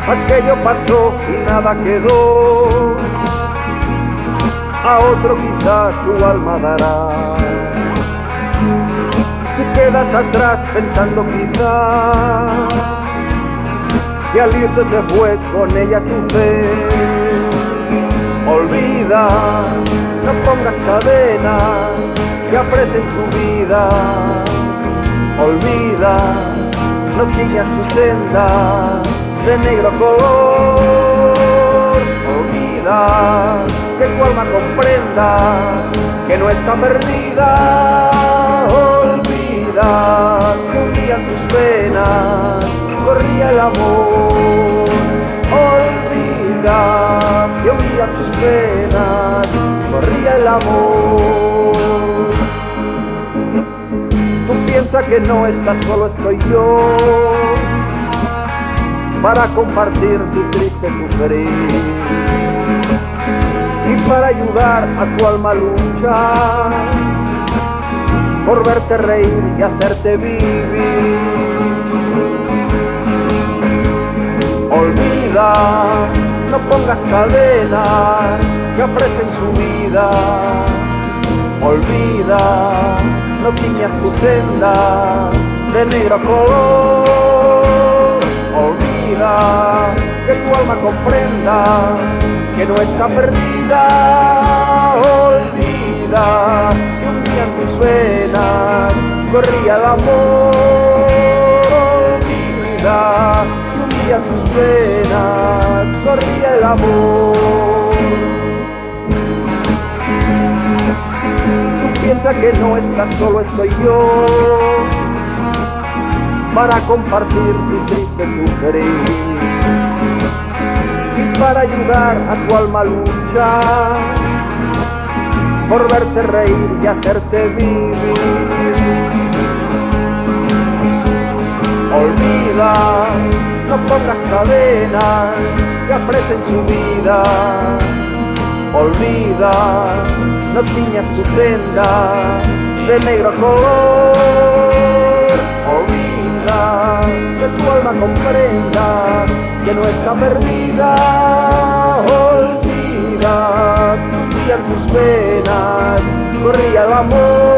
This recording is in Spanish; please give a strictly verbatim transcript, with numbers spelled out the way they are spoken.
Aquello pasó y nada quedó, a otro quizás tu alma dará. Si quedas atrás pensando quizás que al irte se fue con ella tu fe, olvida, no pongas cadenas que apreten tu vida. Olvida, no sigas tu senda de negro color. Olvida, que tu alma comprenda que no está perdida. Olvida, que un día en tus penas corría el amor. Olvida, que un día en tus penas corría el amor. Tú piensas que no estás solo, estoy yo para compartir tu triste sufrir y para ayudar a tu alma a luchar por verte reír y hacerte vivir. Olvida, no pongas cadenas que apresen su vida. Olvida, no tiñas tu senda de negro color. Olvida, que tu alma comprenda que no está perdida. Olvida, que un día en tus venas corría el amor. Olvida, que un día en tus venas corría el amor. Tú piensas que no estás solo, estoy yo para compartir tu triste sufrir y para ayudar a tu alma a luchar por verte reír y hacerte vivir. Olvida, no pongas cadenas que apresen su vida. Olvida, no tiñas tu senda de negro color. Olvida, que tu alma comprenda que no está perdida. Olvida, que un día en tus venas corría el amor.